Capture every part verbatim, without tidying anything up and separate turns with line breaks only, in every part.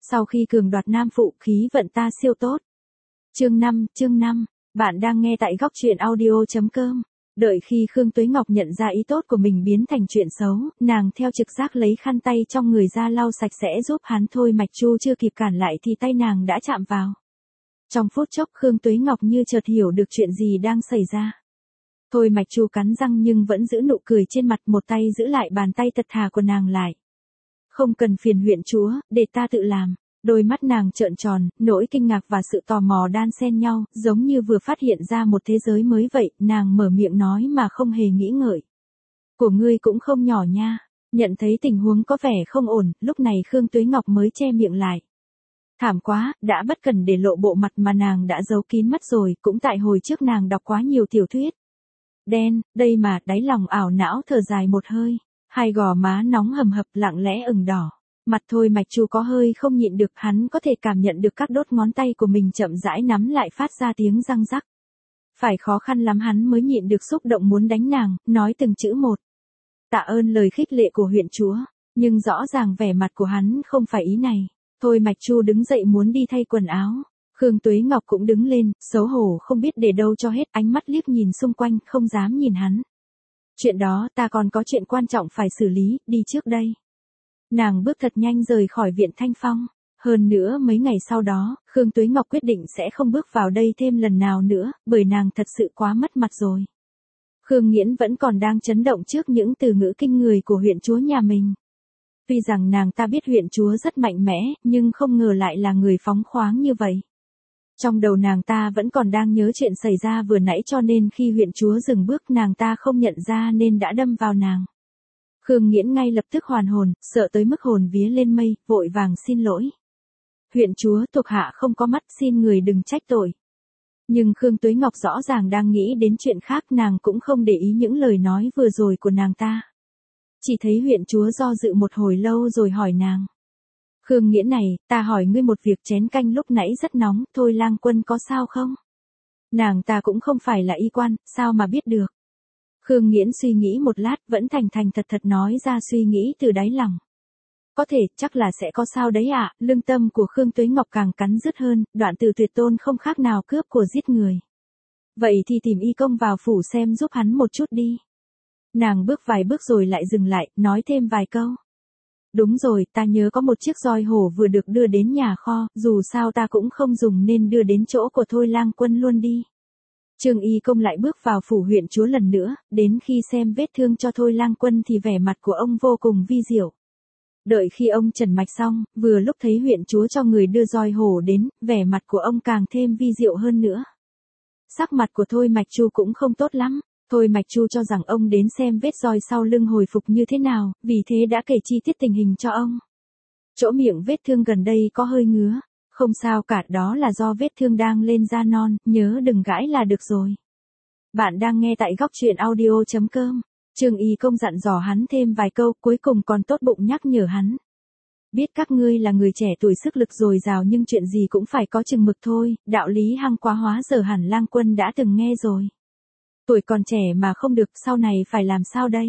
Sau khi cường đoạt nam phụ, khí vận ta siêu tốt. Chương năm, chương năm, bạn đang nghe tại góc truyện audio chấm com. Đợi khi Khương Tuế Ngọc nhận ra ý tốt của mình biến thành chuyện xấu, nàng theo trực giác lấy khăn tay trong người ra lau sạch sẽ giúp hắn. Thôi Mạch Chu chưa kịp cản lại thì tay nàng đã chạm vào. Trong phút chốc Khương Tuế Ngọc như chợt hiểu được chuyện gì đang xảy ra. Thôi Mạch Chu cắn răng nhưng vẫn giữ nụ cười trên mặt, một tay giữ lại bàn tay thật thà của nàng lại. Không cần phiền huyện chúa, để ta tự làm. Đôi mắt nàng trợn tròn, nỗi kinh ngạc và sự tò mò đan xen nhau, giống như vừa phát hiện ra một thế giới mới vậy. Nàng mở miệng nói mà không hề nghĩ ngợi. Của ngươi cũng không nhỏ nha. Nhận thấy tình huống có vẻ không ổn, lúc này Khương Tuế Ngọc mới che miệng lại. Thảm quá, đã bất cần để lộ bộ mặt mà nàng đã giấu kín mắt rồi, cũng tại hồi trước nàng đọc quá nhiều tiểu thuyết. Đen, đây mà, đáy lòng ảo não thở dài một hơi. Hai gò má nóng hầm hập lặng lẽ ửng đỏ. Mặt Thôi Mạch Chu có hơi không nhịn được, hắn có thể cảm nhận được các đốt ngón tay của mình chậm rãi nắm lại phát ra tiếng răng rắc. Phải khó khăn lắm hắn mới nhịn được xúc động muốn đánh nàng, nói từng chữ một. Tạ ơn lời khích lệ của huyện chúa, nhưng rõ ràng vẻ mặt của hắn không phải ý này. Thôi Mạch Chu đứng dậy muốn đi thay quần áo. Khương Tuế Ngọc cũng đứng lên, xấu hổ không biết để đâu cho hết, ánh mắt liếc nhìn xung quanh, không dám nhìn hắn. Chuyện đó ta còn có chuyện quan trọng phải xử lý, đi trước đây. Nàng bước thật nhanh rời khỏi viện Thanh Phong. Hơn nữa mấy ngày sau đó, Khương Tuế Ngọc quyết định sẽ không bước vào đây thêm lần nào nữa, bởi nàng thật sự quá mất mặt rồi. Khương Nghiễn vẫn còn đang chấn động trước những từ ngữ kinh người của huyện chúa nhà mình. Tuy rằng nàng ta biết huyện chúa rất mạnh mẽ, nhưng không ngờ lại là người phóng khoáng như vậy. Trong đầu nàng ta vẫn còn đang nhớ chuyện xảy ra vừa nãy, cho nên khi huyện chúa dừng bước nàng ta không nhận ra nên đã đâm vào nàng. Khương Nghiễn ngay lập tức hoàn hồn, sợ tới mức hồn vía lên mây, vội vàng xin lỗi. Huyện chúa, thuộc hạ không có mắt, xin người đừng trách tội. Nhưng Khương Tuế Ngọc rõ ràng đang nghĩ đến chuyện khác, nàng cũng không để ý những lời nói vừa rồi của nàng ta. Chỉ thấy huyện chúa do dự một hồi lâu rồi hỏi nàng. Khương Nghiễn này, ta hỏi ngươi một việc, chén canh lúc nãy rất nóng, Thôi lang quân có sao không? Nàng ta cũng không phải là y quan, sao mà biết được? Khương Nghiễn suy nghĩ một lát, vẫn thành thành thật thật nói ra suy nghĩ từ đáy lòng. Có thể, chắc là sẽ có sao đấy ạ. À. Lương tâm của Khương Tuế Ngọc càng cắn rứt hơn, đoạn từ tuyệt tôn không khác nào cướp của giết người. Vậy thì tìm y công vào phủ xem giúp hắn một chút đi. Nàng bước vài bước rồi lại dừng lại, nói thêm vài câu. Đúng rồi, ta nhớ có một chiếc roi hổ vừa được đưa đến nhà kho, dù sao ta cũng không dùng nên đưa đến chỗ của Thôi lang quân luôn đi. Trương Y Công lại bước vào phủ huyện chúa lần nữa, đến khi xem vết thương cho Thôi lang quân thì vẻ mặt của ông vô cùng vi diệu. Đợi khi ông trần mạch xong, vừa lúc thấy huyện chúa cho người đưa roi hổ đến, vẻ mặt của ông càng thêm vi diệu hơn nữa. Sắc mặt của Thôi Mạch Chu cũng không tốt lắm. Thôi Mạch Chu cho rằng ông đến xem vết roi sau lưng hồi phục như thế nào, vì thế đã kể chi tiết tình hình cho ông. Chỗ miệng vết thương gần đây có hơi ngứa. Không sao cả, đó là do vết thương đang lên da non, nhớ đừng gãi là được rồi. Bạn đang nghe tại góc truyện audio chấm com. Trương Y Công dặn dò hắn thêm vài câu, cuối cùng còn tốt bụng nhắc nhở hắn. Biết các ngươi là người trẻ tuổi sức lực dồi dào nhưng chuyện gì cũng phải có chừng mực thôi, đạo lý hăng quá hóa giờ hẳn lang quân đã từng nghe rồi. Tuổi còn trẻ mà không được, sau này phải làm sao đây?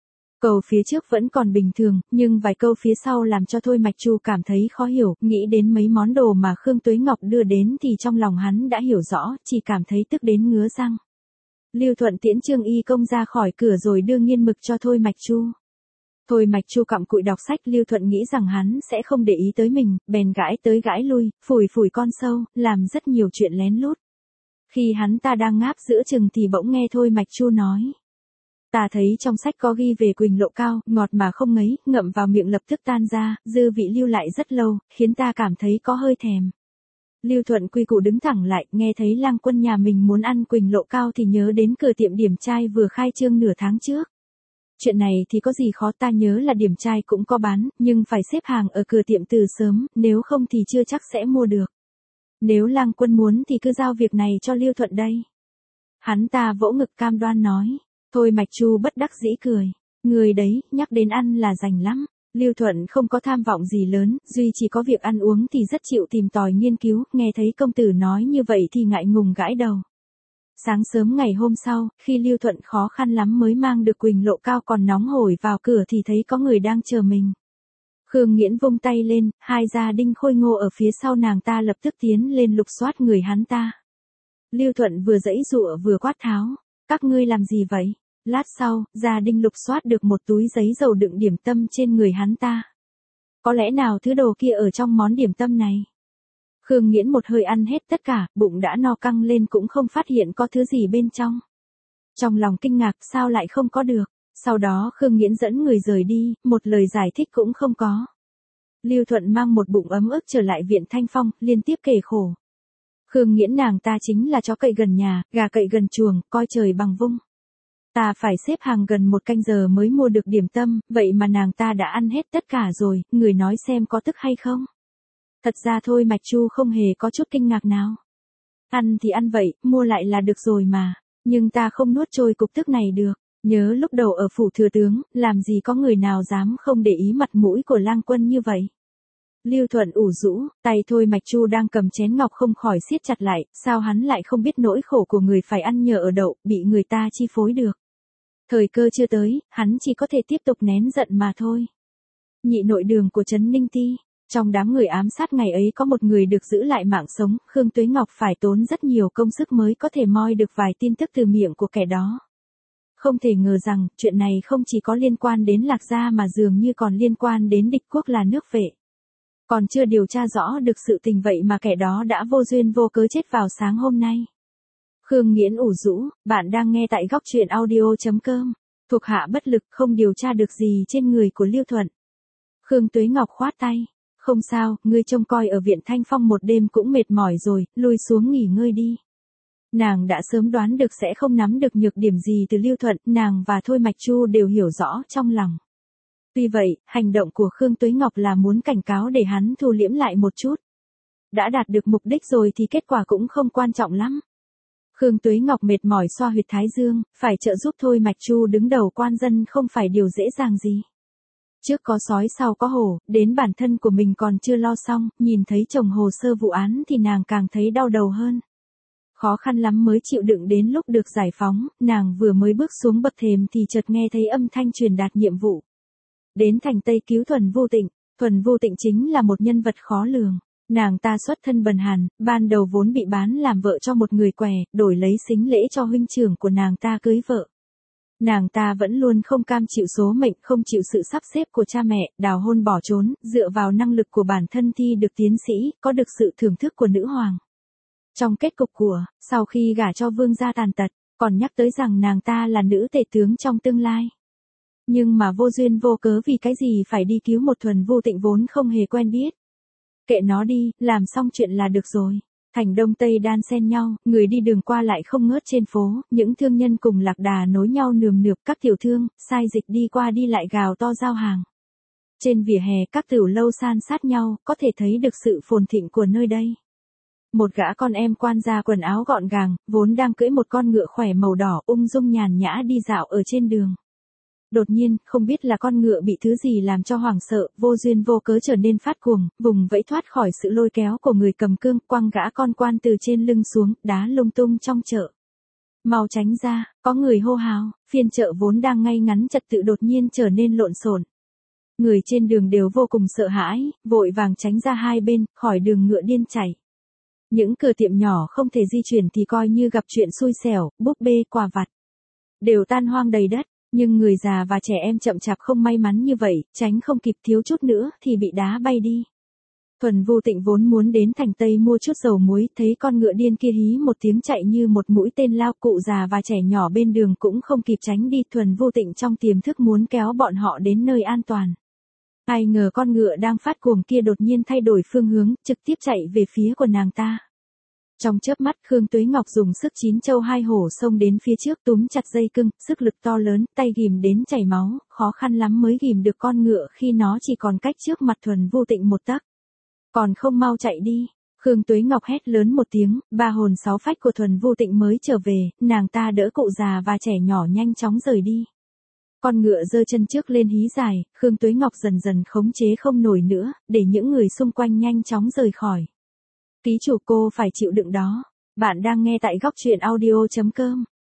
Câu phía trước vẫn còn bình thường, nhưng vài câu phía sau làm cho Thôi Mạch Chu cảm thấy khó hiểu, nghĩ đến mấy món đồ mà Khương Tuế Ngọc đưa đến thì trong lòng hắn đã hiểu rõ, chỉ cảm thấy tức đến ngứa răng. Lưu Thuận tiễn Trương Y Công ra khỏi cửa rồi đưa nghiên mực cho Thôi Mạch Chu. Thôi Mạch Chu cặm cụi đọc sách, Lưu Thuận nghĩ rằng hắn sẽ không để ý tới mình, bèn gãi tới gãi lui, phủi phủi con sâu, làm rất nhiều chuyện lén lút. Khi hắn ta đang ngáp giữa chừng thì bỗng nghe Thôi Mạch Chu nói. Ta thấy trong sách có ghi về Quỳnh Lộ Cao, ngọt mà không ngấy, ngậm vào miệng lập tức tan ra, dư vị lưu lại rất lâu, khiến ta cảm thấy có hơi thèm. Lưu Thuận quy củ đứng thẳng lại, nghe thấy lang quân nhà mình muốn ăn Quỳnh Lộ Cao thì nhớ đến cửa tiệm điểm trai vừa khai trương nửa tháng trước. Chuyện này thì có gì khó, ta nhớ là điểm trai cũng có bán, nhưng phải xếp hàng ở cửa tiệm từ sớm, nếu không thì chưa chắc sẽ mua được. Nếu lang quân muốn thì cứ giao việc này cho Lưu Thuận đây. Hắn ta vỗ ngực cam đoan nói. Thôi Mạch Chu bất đắc dĩ cười. Người đấy, nhắc đến ăn là rành lắm. Lưu Thuận không có tham vọng gì lớn, duy chỉ có việc ăn uống thì rất chịu tìm tòi nghiên cứu, nghe thấy công tử nói như vậy thì ngại ngùng gãi đầu. Sáng sớm ngày hôm sau, khi Lưu Thuận khó khăn lắm mới mang được Quỳnh Lộ Cao còn nóng hổi vào cửa thì thấy có người đang chờ mình. Khương Nghiễn vung tay lên, hai gia đinh khôi ngô ở phía sau nàng ta lập tức tiến lên lục soát người hắn ta. Lưu Thuận vừa giãy giụa vừa quát tháo, các ngươi làm gì vậy? Lát sau, gia đinh lục soát được một túi giấy dầu đựng điểm tâm trên người hắn ta. Có lẽ nào thứ đồ kia ở trong món điểm tâm này? Khương Nghiễn một hơi ăn hết tất cả, bụng đã no căng lên cũng không phát hiện có thứ gì bên trong. Trong lòng kinh ngạc sao lại không có được. Sau đó Khương Nghiễn dẫn người rời đi, một lời giải thích cũng không có. Lưu Thuận mang một bụng ấm ức trở lại viện Thanh Phong, liên tiếp kể khổ. Khương Nghiễn nàng ta chính là chó cậy gần nhà, gà cậy gần chuồng, coi trời bằng vung. Ta phải xếp hàng gần một canh giờ mới mua được điểm tâm, vậy mà nàng ta đã ăn hết tất cả rồi, người nói xem có tức hay không? Thật ra thôi Mạch Chu không hề có chút kinh ngạc nào. Ăn thì ăn vậy, mua lại là được rồi mà, nhưng ta không nuốt trôi cục tức này được. Nhớ lúc đầu ở phủ thừa tướng, làm gì có người nào dám không để ý mặt mũi của lang quân như vậy. Lưu Thuận ủ rũ, tay thôi Mạch Chu đang cầm chén ngọc không khỏi siết chặt lại, sao hắn lại không biết nỗi khổ của người phải ăn nhờ ở đậu, bị người ta chi phối được. Thời cơ chưa tới, hắn chỉ có thể tiếp tục nén giận mà thôi. Nhị nội đường của Trấn Ninh Ti, trong đám người ám sát ngày ấy có một người được giữ lại mạng sống, Khương Tuế Ngọc phải tốn rất nhiều công sức mới có thể moi được vài tin tức từ miệng của kẻ đó. Không thể ngờ rằng, chuyện này không chỉ có liên quan đến Lạc Gia mà dường như còn liên quan đến địch quốc là nước Vệ. Còn chưa điều tra rõ được sự tình vậy mà kẻ đó đã vô duyên vô cớ chết vào sáng hôm nay. Khương Nghiễn ủ rũ, bạn đang nghe tại góc truyện audio chấm com. Thuộc hạ bất lực không điều tra được gì trên người của Lưu Thuận. Khương Tuế Ngọc khoát tay. Không sao, ngươi trông coi ở viện Thanh Phong một đêm cũng mệt mỏi rồi, lui xuống nghỉ ngơi đi. Nàng đã sớm đoán được sẽ không nắm được nhược điểm gì từ Lưu Thuận, nàng và Thôi Mạch Chu đều hiểu rõ trong lòng. Tuy vậy, hành động của Khương Tuế Ngọc là muốn cảnh cáo để hắn thu liễm lại một chút. Đã đạt được mục đích rồi thì kết quả cũng không quan trọng lắm. Khương Tuế Ngọc mệt mỏi xoa huyệt thái dương, phải trợ giúp Thôi Mạch Chu đứng đầu quan dân không phải điều dễ dàng gì. Trước có sói sau có hổ, đến bản thân của mình còn chưa lo xong, nhìn thấy chồng hồ sơ vụ án thì nàng càng thấy đau đầu hơn. Khó khăn lắm mới chịu đựng đến lúc được giải phóng, nàng vừa mới bước xuống bậc thềm thì chợt nghe thấy âm thanh truyền đạt nhiệm vụ. Đến thành Tây cứu Thuần Vô Tịnh, Thuần Vô Tịnh chính là một nhân vật khó lường. Nàng ta xuất thân bần hàn, ban đầu vốn bị bán làm vợ cho một người què, đổi lấy sính lễ cho huynh trưởng của nàng ta cưới vợ. Nàng ta vẫn luôn không cam chịu số mệnh, không chịu sự sắp xếp của cha mẹ, đào hôn bỏ trốn, dựa vào năng lực của bản thân thi được tiến sĩ, có được sự thưởng thức của nữ hoàng. Trong kết cục của, sau khi gả cho vương gia tàn tật, còn nhắc tới rằng nàng ta là nữ tể tướng trong tương lai. Nhưng mà vô duyên vô cớ vì cái gì phải đi cứu một Thuần Vô Tịnh vốn không hề quen biết. Kệ nó đi, làm xong chuyện là được rồi. Thành Đông Tây đan xen nhau, người đi đường qua lại không ngớt trên phố, những thương nhân cùng lạc đà nối nhau nườm nượp, các tiểu thương, sai dịch đi qua đi lại gào to giao hàng. Trên vỉa hè các tửu lâu san sát nhau, có thể thấy được sự phồn thịnh của nơi đây. Một gã con em quan gia quần áo gọn gàng, vốn đang cưỡi một con ngựa khỏe màu đỏ ung dung nhàn nhã đi dạo ở trên đường. Đột nhiên, không biết là con ngựa bị thứ gì làm cho hoảng sợ, vô duyên vô cớ trở nên phát cuồng, vùng vẫy thoát khỏi sự lôi kéo của người cầm cương, quăng gã con quan từ trên lưng xuống, đá lung tung trong chợ. Mau tránh ra, có người hô hào, phiên chợ vốn đang ngay ngắn trật tự đột nhiên trở nên lộn xộn. Người trên đường đều vô cùng sợ hãi, vội vàng tránh ra hai bên, khỏi đường ngựa điên chảy. Những cửa tiệm nhỏ không thể di chuyển thì coi như gặp chuyện xui xẻo, búp bê, quà vặt đều tan hoang đầy đất. Nhưng người già và trẻ em chậm chạp không may mắn như vậy, tránh không kịp thiếu chút nữa thì bị đá bay đi. Thuần Vô Tịnh vốn muốn đến thành Tây mua chút dầu muối, thấy con ngựa điên kia hí một tiếng chạy như một mũi tên lao, cụ già và trẻ nhỏ bên đường cũng không kịp tránh đi. Thuần Vô Tịnh trong tiềm thức muốn kéo bọn họ đến nơi an toàn. Ai ngờ con ngựa đang phát cuồng kia đột nhiên thay đổi phương hướng, trực tiếp chạy về phía của nàng ta. Trong chớp mắt Khương Tuế Ngọc dùng sức chín châu hai hổ xông đến phía trước túm chặt dây cưng, sức lực to lớn, tay ghìm đến chảy máu, khó khăn lắm mới ghìm được con ngựa khi nó chỉ còn cách trước mặt Thuần Vô Tịnh một tấc. Còn không mau chạy đi, Khương Tuế Ngọc hét lớn một tiếng, ba hồn sáu phách của Thuần Vô Tịnh mới trở về, nàng ta đỡ cụ già và trẻ nhỏ nhanh chóng rời đi. Con ngựa giơ chân trước lên hí dài, Khương Tuế Ngọc dần dần khống chế không nổi nữa, để những người xung quanh nhanh chóng rời khỏi. Ký chủ cô phải chịu đựng đó. Bạn đang nghe tại góc truyện audio chấm com.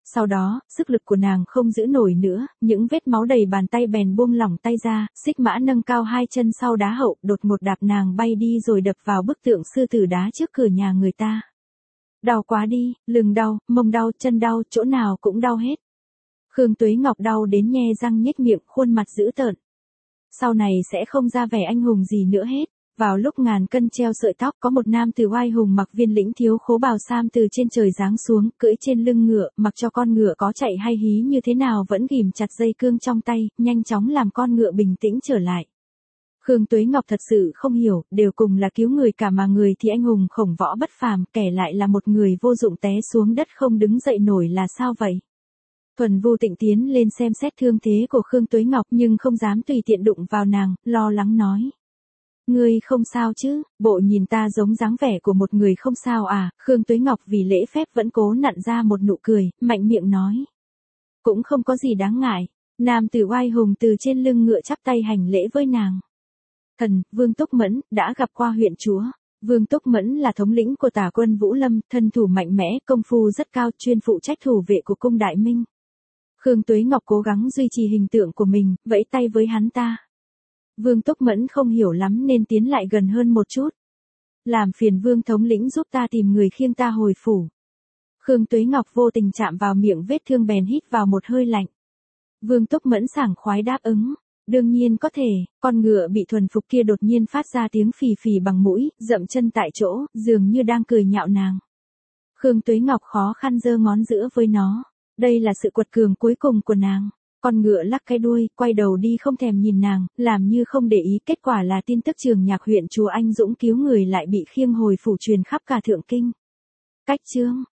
Sau đó, sức lực của nàng không giữ nổi nữa, những vết máu đầy bàn tay bèn buông lỏng tay ra, xích mã nâng cao hai chân sau đá hậu, đột ngột đạp nàng bay đi rồi đập vào bức tượng sư tử đá trước cửa nhà người ta. Đau quá đi, lưng đau, mông đau, chân đau, chỗ nào cũng đau hết. Khương Tuế Ngọc đau đến nhe răng nhếch miệng, khuôn mặt dữ tợn. Sau này sẽ không ra vẻ anh hùng gì nữa hết. Vào lúc ngàn cân treo sợi tóc, có một nam tử oai hùng mặc viên lĩnh thiếu khố bào sam từ trên trời giáng xuống, cưỡi trên lưng ngựa, mặc cho con ngựa có chạy hay hí như thế nào vẫn ghìm chặt dây cương trong tay, nhanh chóng làm con ngựa bình tĩnh trở lại. Khương Tuế Ngọc thật sự không hiểu, đều cùng là cứu người cả mà người thì anh hùng khổng võ bất phàm, kẻ lại là một người vô dụng té xuống đất không đứng dậy nổi là sao vậy? Thuần Vu Tịnh tiến lên xem xét thương thế của Khương Tuế Ngọc nhưng không dám tùy tiện đụng vào nàng, lo lắng nói. Ngươi không sao chứ, bộ nhìn ta giống dáng vẻ của một người không sao à, Khương Tuế Ngọc vì lễ phép vẫn cố nặn ra một nụ cười, mạnh miệng nói. Cũng không có gì đáng ngại, nam tử oai hùng từ trên lưng ngựa chắp tay hành lễ với nàng. Thần, Vương Túc Mẫn, đã gặp qua huyện chúa. Vương Túc Mẫn là thống lĩnh của tả quân Vũ Lâm, thân thủ mạnh mẽ, công phu rất cao, chuyên phụ trách thủ vệ của cung Đại Minh. Khương Tuế Ngọc cố gắng duy trì hình tượng của mình, vẫy tay với hắn ta. Vương Túc Mẫn không hiểu lắm nên tiến lại gần hơn một chút. Làm phiền Vương thống lĩnh giúp ta tìm người khiêng ta hồi phủ. Khương Tuế Ngọc vô tình chạm vào miệng vết thương bèn hít vào một hơi lạnh. Vương Túc Mẫn sảng khoái đáp ứng. Đương nhiên có thể, con ngựa bị thuần phục kia đột nhiên phát ra tiếng phì phì bằng mũi, dậm chân tại chỗ, dường như đang cười nhạo nàng. Khương Tuế Ngọc khó khăn giơ ngón giữa với nó. Đây là sự quật cường cuối cùng của nàng. Con ngựa lắc cái đuôi, quay đầu đi không thèm nhìn nàng, làm như không để ý, kết quả là tin tức Trường Nhạc huyện chúa anh dũng cứu người lại bị khiêng hồi phủ truyền khắp cả Thượng Kinh. Cách chương